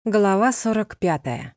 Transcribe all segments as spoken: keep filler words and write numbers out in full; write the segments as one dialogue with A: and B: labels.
A: Глава сорок пятая.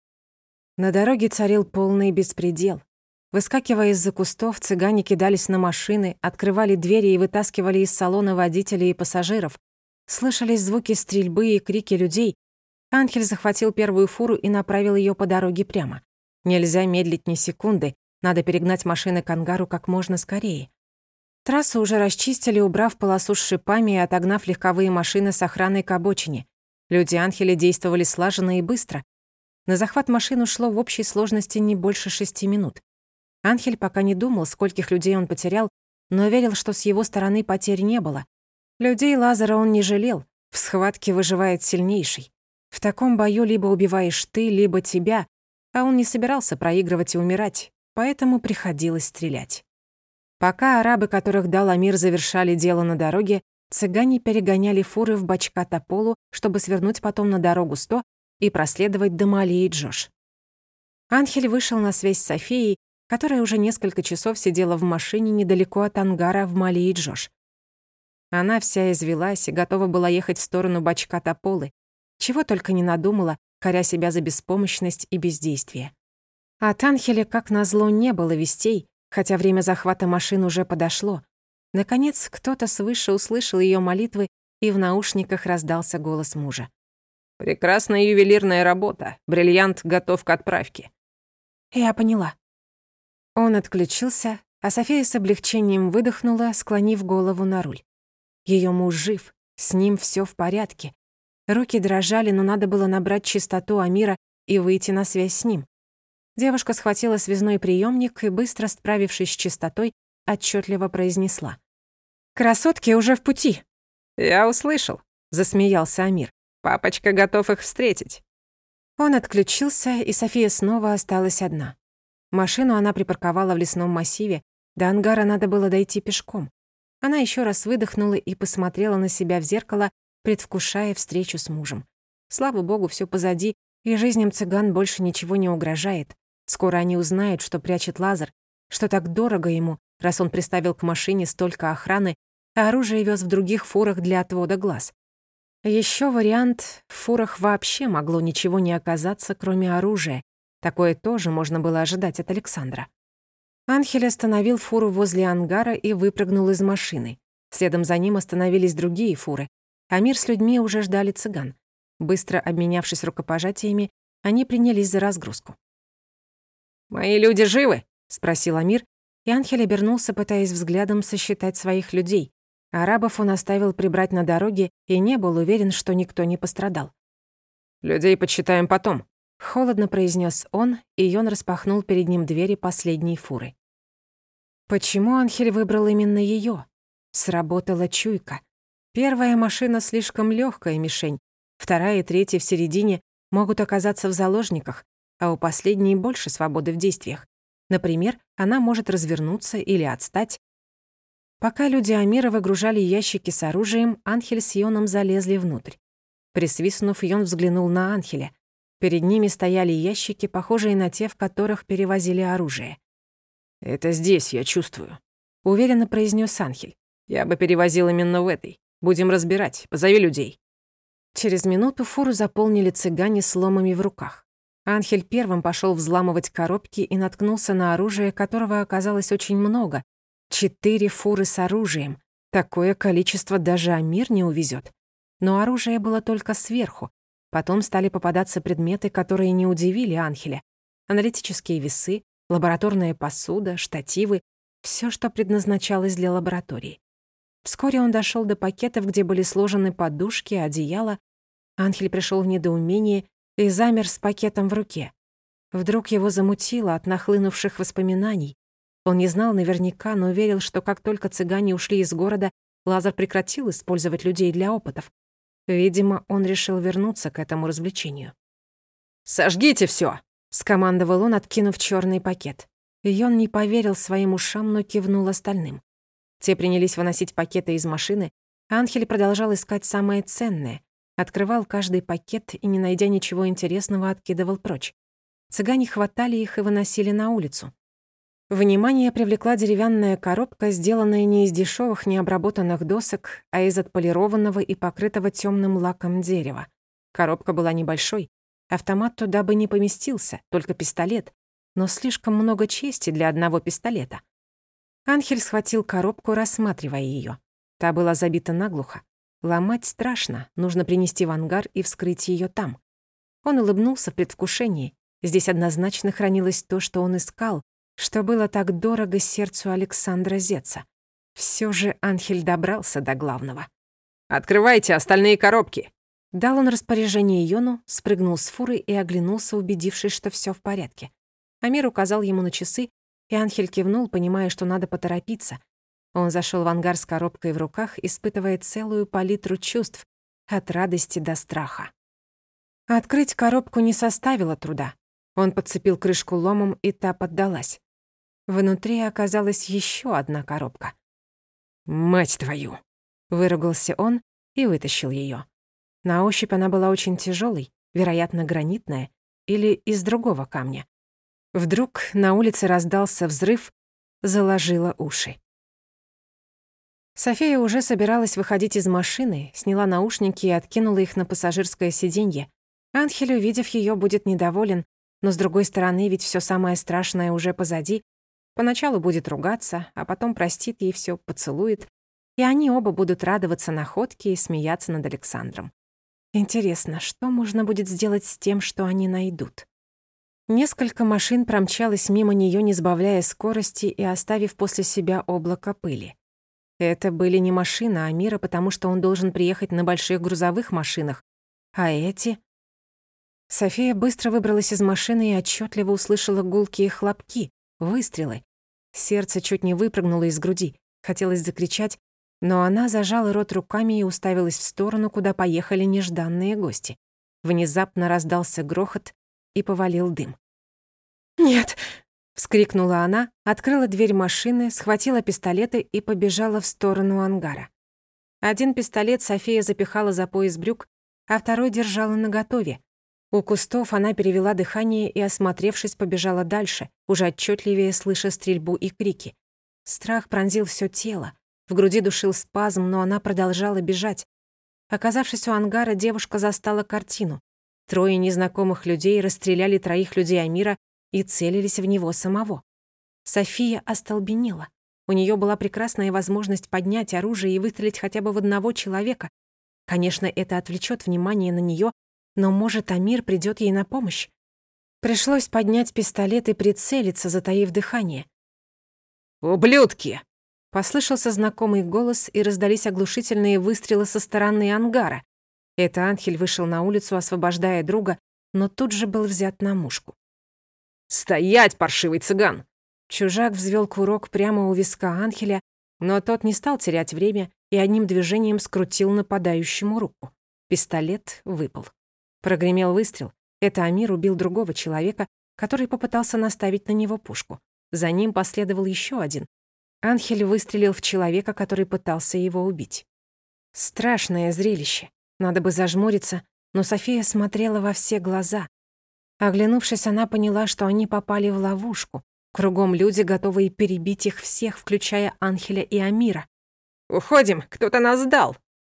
A: На дороге царил полный беспредел. Выскакивая из-за кустов, цыгане кидались на машины, открывали двери и вытаскивали из салона водителей и пассажиров. Слышались звуки стрельбы и крики людей. Анхель захватил первую фуру и направил ее по дороге прямо. Нельзя медлить ни секунды, надо перегнать машины к ангару как можно скорее. Трассу уже расчистили, убрав полосу с шипами и отогнав легковые машины с охраной к обочине. Люди Анхеля действовали слаженно и быстро. На захват машин ушло в общей сложности не больше шести минут. Анхель пока не думал, скольких людей он потерял, но верил, что с его стороны потерь не было. Людей Лазара он не жалел, в схватке выживает сильнейший. В таком бою либо убиваешь ты, либо тебя, а он не собирался проигрывать и умирать, поэтому приходилось стрелять. Пока арабы, которых дал Амир, завершали дело на дороге, цыгане перегоняли фуры в Бачка-Тополу, чтобы свернуть потом на дорогу сто и проследовать до Малии Джош. Анхель вышел на связь с Софией, которая уже несколько часов сидела в машине недалеко от ангара в Малии Джош. Она вся извелась и готова была ехать в сторону Бачка-Тополы, чего только не надумала, коря себя за беспомощность и бездействие. От Анхеля, как назло, не было вестей, хотя время захвата машин уже подошло. Наконец, кто-то свыше услышал ее молитвы, и в наушниках раздался голос мужа.
B: «Прекрасная ювелирная работа. Бриллиант готов к отправке».
A: «Я поняла». Он отключился, а София с облегчением выдохнула, склонив голову на руль. Ее муж жив, с ним все в порядке. Руки дрожали, но надо было набрать частоту Амира и выйти на связь с ним. Девушка схватила связной приемник и, быстро справившись с частотой, отчетливо произнесла: «Красотки уже в пути».
B: «Я услышал», — засмеялся Амир. «Папочка готов их встретить».
A: Он отключился, и София снова осталась одна. Машину она припарковала в лесном массиве, до ангара надо было дойти пешком. Она еще раз выдохнула и посмотрела на себя в зеркало, предвкушая встречу с мужем. Слава богу, все позади, и жизням цыган больше ничего не угрожает. Скоро они узнают, что прячет Лазар, что так дорого ему, раз он приставил к машине столько охраны, а оружие вез в других фурах для отвода глаз. Еще вариант — в фурах вообще могло ничего не оказаться, кроме оружия. Такое тоже можно было ожидать от Александра. Анхель остановил фуру возле ангара и выпрыгнул из машины. Следом за ним остановились другие фуры. Амир с людьми уже ждали цыган. Быстро обменявшись рукопожатиями, они принялись за разгрузку.
B: «Мои люди живы?»
A: — спросил Амир, и Анхель обернулся, пытаясь взглядом сосчитать своих людей. Арабов он оставил прибрать на дороге и не был уверен, что никто не пострадал.
B: «Людей подсчитаем потом»,
A: — холодно произнес он, и Йон распахнул перед ним двери последней фуры. Почему Анхель выбрал именно ее? Сработала чуйка. Первая машина слишком легкая мишень, вторая и третья в середине могут оказаться в заложниках, а у последней больше свободы в действиях. Например, она может развернуться или отстать. Пока люди Амира выгружали ящики с оружием, Анхель с Йоном залезли внутрь. Присвистнув, Йон взглянул на Анхеля. Перед ними стояли ящики, похожие на те, в которых перевозили оружие.
B: «Это здесь, я чувствую»,
A: — уверенно произнес Анхель.
B: «Я бы перевозил именно в этой. Будем разбирать. Позови людей».
A: Через минуту фуру заполнили цыгане с ломами в руках. Анхель первым пошел взламывать коробки и наткнулся на оружие, которого оказалось очень много. Четыре фуры с оружием. Такое количество даже Амир не увезет. Но оружие было только сверху. Потом стали попадаться предметы, которые не удивили Анхеля. Аналитические весы, лабораторная посуда, штативы — все, что предназначалось для лаборатории. Вскоре он дошел до пакетов, где были сложены подушки, одеяла. Анхель пришел в недоумение и замер с пакетом в руке. Вдруг его замутило от нахлынувших воспоминаний. Он не знал наверняка, но верил, что как только цыгане ушли из города, Лазар прекратил использовать людей для опытов. Видимо, он решил вернуться к этому развлечению.
B: «Сожгите всё!»
A: — скомандовал он, откинув чёрный пакет. И он не поверил своим ушам, но кивнул остальным. Те принялись выносить пакеты из машины, а Анхель продолжал искать самое ценное. Открывал каждый пакет и, не найдя ничего интересного, откидывал прочь. Цыгане хватали их и выносили на улицу. Внимание привлекла деревянная коробка, сделанная не из дешевых необработанных досок, а из отполированного и покрытого темным лаком дерева. Коробка была небольшой. Автомат туда бы не поместился, только пистолет. Но слишком много чести для одного пистолета. Анхель схватил коробку, рассматривая ее. Та была забита наглухо. Ломать страшно, нужно принести в ангар и вскрыть ее там. Он улыбнулся в предвкушении. Здесь однозначно хранилось то, что он искал, что было так дорого сердцу Александра Зеца. Все же Анхель добрался до главного.
B: «Открывайте остальные коробки!»
A: Дал он распоряжение Йону, спрыгнул с фуры и оглянулся, убедившись, что все в порядке. Амир указал ему на часы, и Анхель кивнул, понимая, что надо поторопиться. Он зашел в ангар с коробкой в руках, испытывая целую палитру чувств, от радости до страха. Открыть коробку не составило труда. Он подцепил крышку ломом, и та поддалась. Внутри оказалась еще одна коробка.
B: «Мать твою!»
A: — выругался он и вытащил ее. На ощупь она была очень тяжелой, вероятно, гранитная или из другого камня. Вдруг на улице раздался взрыв, заложило уши. София уже собиралась выходить из машины, сняла наушники и откинула их на пассажирское сиденье. Анхель, увидев ее, будет недоволен, но, с другой стороны, ведь все самое страшное уже позади. Поначалу будет ругаться, а потом простит ей все, поцелует, и они оба будут радоваться находке и смеяться над Александром. Интересно, что можно будет сделать с тем, что они найдут? Несколько машин промчалось мимо нее, не сбавляя скорости и оставив после себя облако пыли. Это были не машины Амира, потому что он должен приехать на больших грузовых машинах, а эти... София быстро выбралась из машины и отчетливо услышала гулкие хлопки, выстрелы. Сердце чуть не выпрыгнуло из груди. Хотелось закричать, но она зажала рот руками и уставилась в сторону, куда поехали нежданные гости. Внезапно раздался грохот и повалил дым. «Нет!» — вскрикнула она, открыла дверь машины, схватила пистолеты и побежала в сторону ангара. Один пистолет София запихала за пояс брюк, а второй держала наготове. У кустов она перевела дыхание и, осмотревшись, побежала дальше, уже отчетливее слыша стрельбу и крики. Страх пронзил все тело. В груди душил спазм, но она продолжала бежать. Оказавшись у ангара, девушка застала картину. Трое незнакомых людей расстреляли троих людей Амира и целились в него самого. София остолбенела. У нее была прекрасная возможность поднять оружие и выстрелить хотя бы в одного человека. Конечно, это отвлечет внимание на нее, но, может, Амир придет ей на помощь. Пришлось поднять пистолет и прицелиться, затаив дыхание.
B: «Ублюдки!»
A: Послышался знакомый голос, и раздались оглушительные выстрелы со стороны ангара. Это Анхель вышел на улицу, освобождая друга, но тут же был взят на мушку.
B: «Стоять, паршивый цыган!»
A: Чужак взвел курок прямо у виска Анхеля, но тот не стал терять время и одним движением скрутил нападающему руку. Пистолет выпал. Прогремел выстрел. Это Амир убил другого человека, который попытался наставить на него пушку. За ним последовал еще один. Анхель выстрелил в человека, который пытался его убить. Страшное зрелище. Надо бы зажмуриться, но София смотрела во все глаза. Оглянувшись, она поняла, что они попали в ловушку. Кругом люди, готовые перебить их всех, включая Анхеля и Амира.
B: «Уходим, кто-то нас сдал!»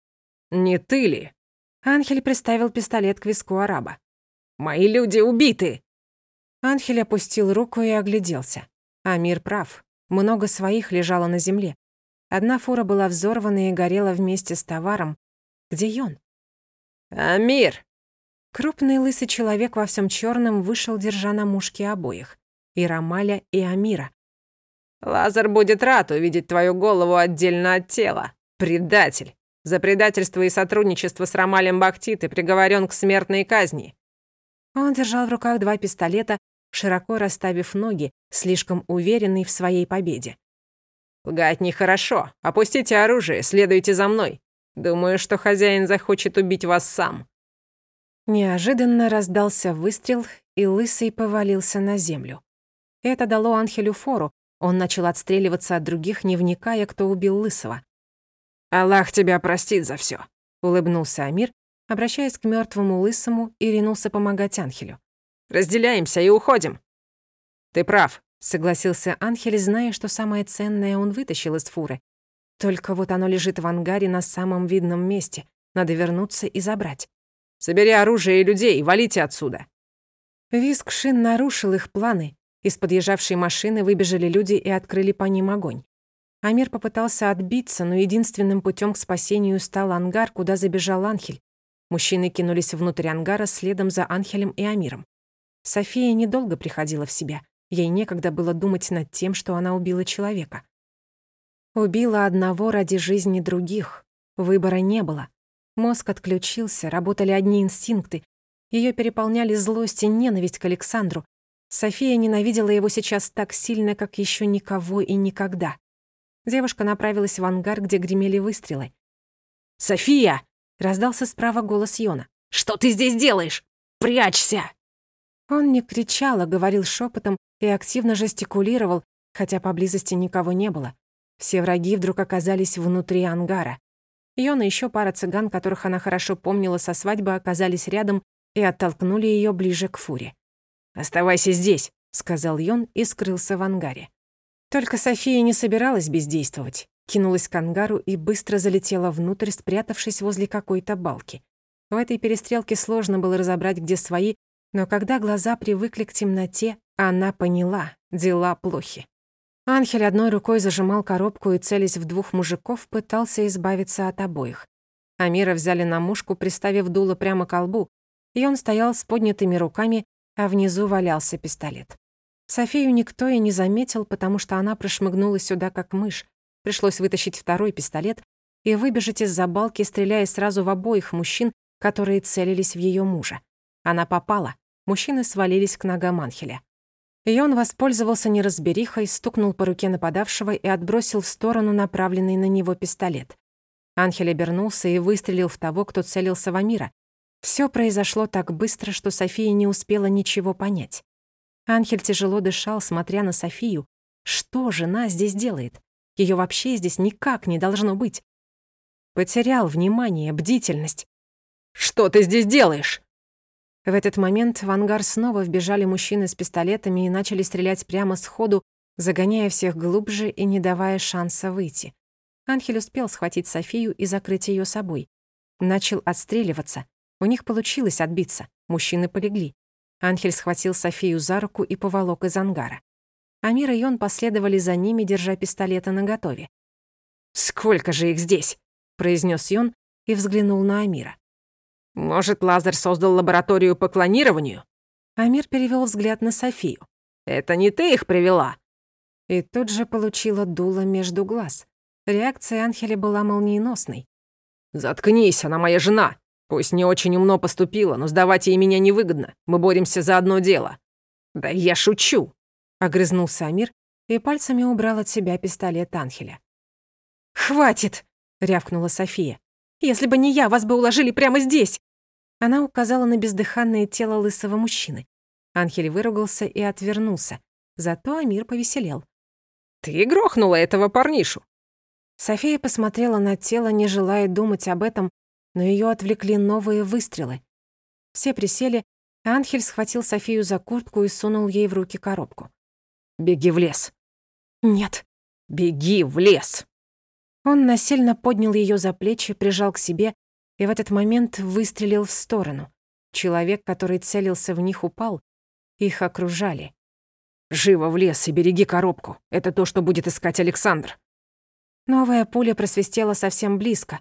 B: «Не ты ли?»
A: Анхель приставил пистолет к виску араба.
B: «Мои люди убиты!»
A: Анхель опустил руку и огляделся. Амир прав. Много своих лежало на земле. Одна фура была взорвана и горела вместе с товаром. Где Йон?
B: «Амир!»
A: Крупный лысый человек во всем черном вышел, держа на мушке обоих. И Рамаля, и Амира.
B: «Лазар будет рад увидеть твою голову отдельно от тела. Предатель! За предательство и сотрудничество с Рамалем Бахти ты приговорен к смертной казни».
A: Он держал в руках два пистолета, широко расставив ноги, слишком уверенный в своей победе.
B: «Лгать нехорошо. Опустите оружие, следуйте за мной. Думаю, что хозяин захочет убить вас сам».
A: Неожиданно раздался выстрел, и Лысый повалился на землю. Это дало Анхелю фору. Он начал отстреливаться от других, не вникая, кто убил Лысого.
B: «Аллах тебя простит за все,
A: улыбнулся Амир, обращаясь к мертвому Лысому, и ринулся помогать Анхелю.
B: «Разделяемся и уходим». «Ты прав»,
A: — согласился Анхель, зная, что самое ценное он вытащил из фуры. Только вот оно лежит в ангаре на самом видном месте. Надо вернуться и забрать.
B: Собери оружие и людей, валите отсюда!»
A: Визг шин нарушил их планы. Из подъезжавшей машины выбежали люди и открыли по ним огонь. Амир попытался отбиться, но единственным путем к спасению стал ангар, куда забежал Анхель. Мужчины кинулись внутрь ангара следом за Анхелем и Амиром. София недолго приходила в себя. Ей некогда было думать над тем, что она убила человека. Убила одного ради жизни других. Выбора не было. Мозг отключился, работали одни инстинкты. Её переполняли злость и ненависть к Александру. София ненавидела его сейчас так сильно, как ещё никого и никогда. Девушка направилась в ангар, где гремели выстрелы.
B: «София!»
A: — раздался справа голос Йона.
B: «Что ты здесь делаешь? Прячься!»
A: Он не кричал, а говорил шепотом и активно жестикулировал, хотя поблизости никого не было. Все враги вдруг оказались внутри ангара. Йон и ещё пара цыган, которых она хорошо помнила со свадьбы, оказались рядом и оттолкнули её ближе к Фуре.
B: «Оставайся здесь»,
A: — сказал Йон и скрылся в ангаре. Только София не собиралась бездействовать. Кинулась к ангару и быстро залетела внутрь, спрятавшись возле какой-то балки. В этой перестрелке сложно было разобрать, где свои, но когда глаза привыкли к темноте, она поняла — дела плохи. Анхель одной рукой зажимал коробку и, целясь в двух мужиков, пытался избавиться от обоих. Амира взяли на мушку, приставив дуло прямо к лбу, и он стоял с поднятыми руками, а внизу валялся пистолет. Софию никто и не заметил, потому что она прошмыгнула сюда как мышь. Пришлось вытащить второй пистолет и выбежать из-за балки, стреляя сразу в обоих мужчин, которые целились в её мужа. Она попала. Мужчины свалились к ногам Анхеля. И он воспользовался неразберихой, стукнул по руке нападавшего и отбросил в сторону направленный на него пистолет. Анхель обернулся и выстрелил в того, кто целился в Амира. Всё произошло так быстро, что София не успела ничего понять. Анхель тяжело дышал, смотря на Софию. Что жена здесь делает? Её вообще здесь никак не должно быть. Потерял внимание, бдительность.
B: «Что ты здесь делаешь?»
A: В этот момент в ангар снова вбежали мужчины с пистолетами и начали стрелять прямо сходу, загоняя всех глубже и не давая шанса выйти. Анхель успел схватить Софию и закрыть её собой. Начал отстреливаться. У них получилось отбиться. Мужчины полегли. Анхель схватил Софию за руку и поволок из ангара. Амир и Йон последовали за ними, держа пистолеты наготове.
B: «Сколько же их здесь?»
A: — произнёс Йон и взглянул на Амира.
B: «Может, Лазар создал лабораторию по клонированию?»
A: Амир перевёл взгляд на Софию.
B: «Это не ты их привела?»
A: И тут же получила дуло между глаз. Реакция Анхеля была молниеносной.
B: «Заткнись, она моя жена. Пусть не очень умно поступила, но сдавать ей меня невыгодно. Мы боремся за одно дело». «Да я шучу!»
A: — огрызнулся Амир и пальцами убрал от себя пистолет Анхеля. «Хватит!» — рявкнула София. «Если бы не я, вас бы уложили прямо здесь!» Она указала на бездыханное тело лысого мужчины. Анхель выругался и отвернулся. Зато Амир повеселел.
B: «Ты грохнула этого парнишу!»
A: София посмотрела на тело, не желая думать об этом, но её отвлекли новые выстрелы. Все присели, а Анхель схватил Софию за куртку и сунул ей в руки коробку.
B: «Беги в лес».
A: «Нет».
B: «Беги в лес».
A: Он насильно поднял её за плечи, прижал к себе и в этот момент выстрелил в сторону. Человек, который целился в них, упал. Их окружали.
B: «Живо в лес и береги коробку. Это то, что будет искать Александр».
A: Новая пуля просвистела совсем близко.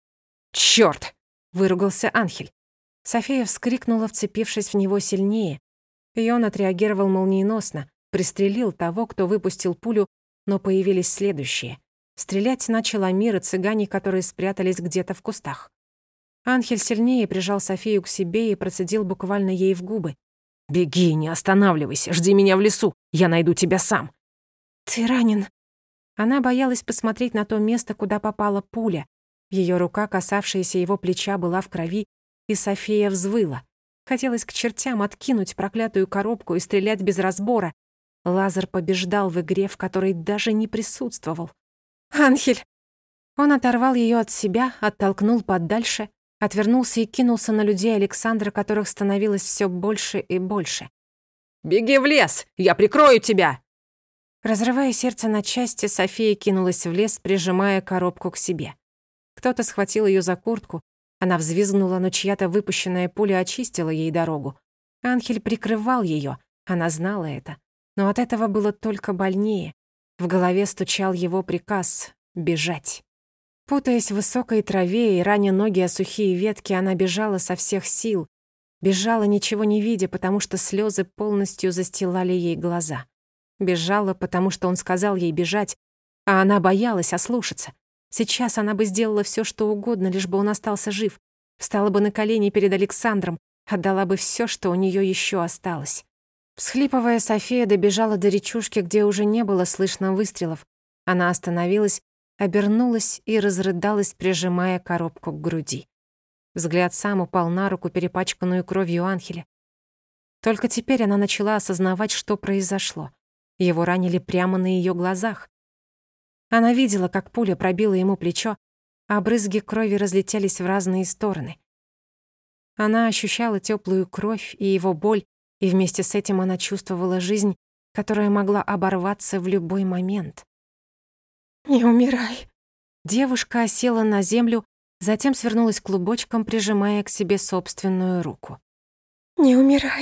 B: «Чёрт!»
A: — выругался Анхель. София вскрикнула, вцепившись в него сильнее. И он отреагировал молниеносно, пристрелил того, кто выпустил пулю, но появились следующие. Стрелять начал Амир и цыгане, которые спрятались где-то в кустах. Анхель сильнее прижал Софию к себе и процедил буквально ей в губы.
B: «Беги, не останавливайся, жди меня в лесу, я найду тебя сам».
A: «Ты ранен». Она боялась посмотреть на то место, куда попала пуля. Её рука, касавшаяся его плеча, была в крови, и София взвыла. Хотелось к чертям откинуть проклятую коробку и стрелять без разбора. Лазар побеждал в игре, в которой даже не присутствовал. «Анхель!» Он оторвал её от себя, оттолкнул подальше, отвернулся и кинулся на людей Александра, которых становилось всё больше и больше.
B: «Беги в лес! Я прикрою тебя!»
A: Разрывая сердце на части, София кинулась в лес, прижимая коробку к себе. Кто-то схватил её за куртку, Она взвизгнула, но чья-то выпущенная пуля очистила ей дорогу. Анхель прикрывал ее, она знала это. Но от этого было только больнее. В голове стучал его приказ — бежать. Путаясь в высокой траве и раня ноги о сухие ветки, она бежала со всех сил. Бежала, ничего не видя, потому что слезы полностью застилали ей глаза. Бежала, потому что он сказал ей бежать, а она боялась ослушаться. Сейчас она бы сделала все, что угодно, лишь бы он остался жив. Встала бы на колени перед Александром, отдала бы все, что у нее еще осталось. Всхлипывая, София добежала до речушки, где уже не было слышно выстрелов. Она остановилась, обернулась и разрыдалась, прижимая коробку к груди. Взгляд сам упал на руку, перепачканную кровью Анхеля. Только теперь она начала осознавать, что произошло. Его ранили прямо на ее глазах. Она видела, как пуля пробила ему плечо, а брызги крови разлетелись в разные стороны. Она ощущала теплую кровь и его боль, и вместе с этим она чувствовала жизнь, которая могла оборваться в любой момент. «Не умирай!» Девушка осела на землю, затем свернулась клубочком, прижимая к себе собственную руку. «Не умирай!»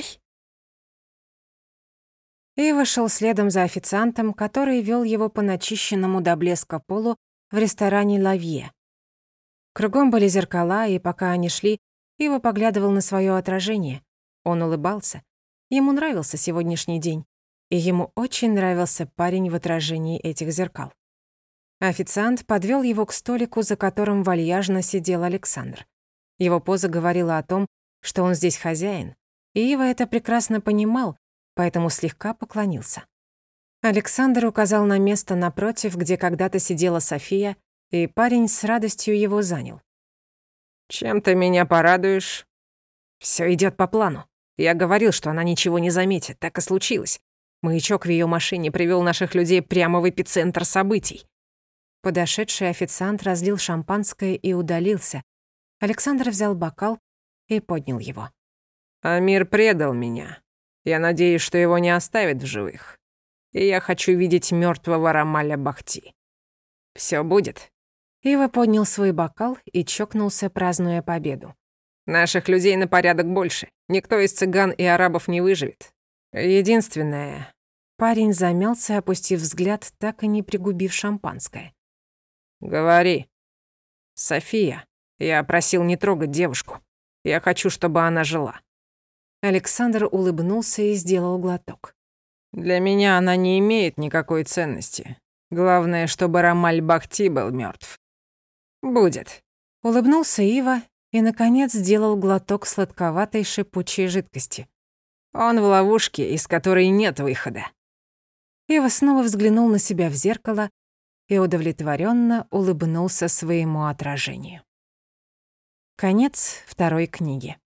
A: Ива шел следом за официантом, который вел его по начищенному до блеска полу в ресторане «Лавье». Кругом были зеркала, и пока они шли, Ива поглядывал на свое отражение. Он улыбался. Ему нравился сегодняшний день, и ему очень нравился парень в отражении этих зеркал. Официант подвел его к столику, за которым вальяжно сидел Александр. Его поза говорила о том, что он здесь хозяин, и Ива это прекрасно понимал, поэтому слегка поклонился. Александр указал на место напротив, где когда-то сидела София, и парень с радостью его занял.
B: «Чем ты меня порадуешь?»
A: «Всё идёт по плану. Я говорил, что она ничего не заметит, так и случилось. Маячок в её машине привёл наших людей прямо в эпицентр событий». Подошедший официант разлил шампанское и удалился. Александр взял бокал и поднял его.
B: «Амир предал меня. Я надеюсь, что его не оставят в живых. И я хочу видеть мёртвого Рамаля Бахти. Всё будет?»
A: Ива поднял свой бокал и чокнулся, празднуя победу.
B: «Наших людей на порядок больше. Никто из цыган и арабов не выживет. Единственное...»
A: Парень замялся, опустив взгляд, так и не пригубив шампанское.
B: «Говори». «София. Я просил не трогать девушку. Я хочу, чтобы она жила».
A: Александр улыбнулся и сделал глоток.
B: «Для меня она не имеет никакой ценности. Главное, чтобы Рамаль Бахти был мёртв. Будет».
A: Улыбнулся Ива и, наконец, сделал глоток сладковатой шипучей жидкости.
B: «Он в ловушке, из которой нет выхода».
A: Ива снова взглянул на себя в зеркало и удовлетворенно улыбнулся своему отражению. Конец второй книги.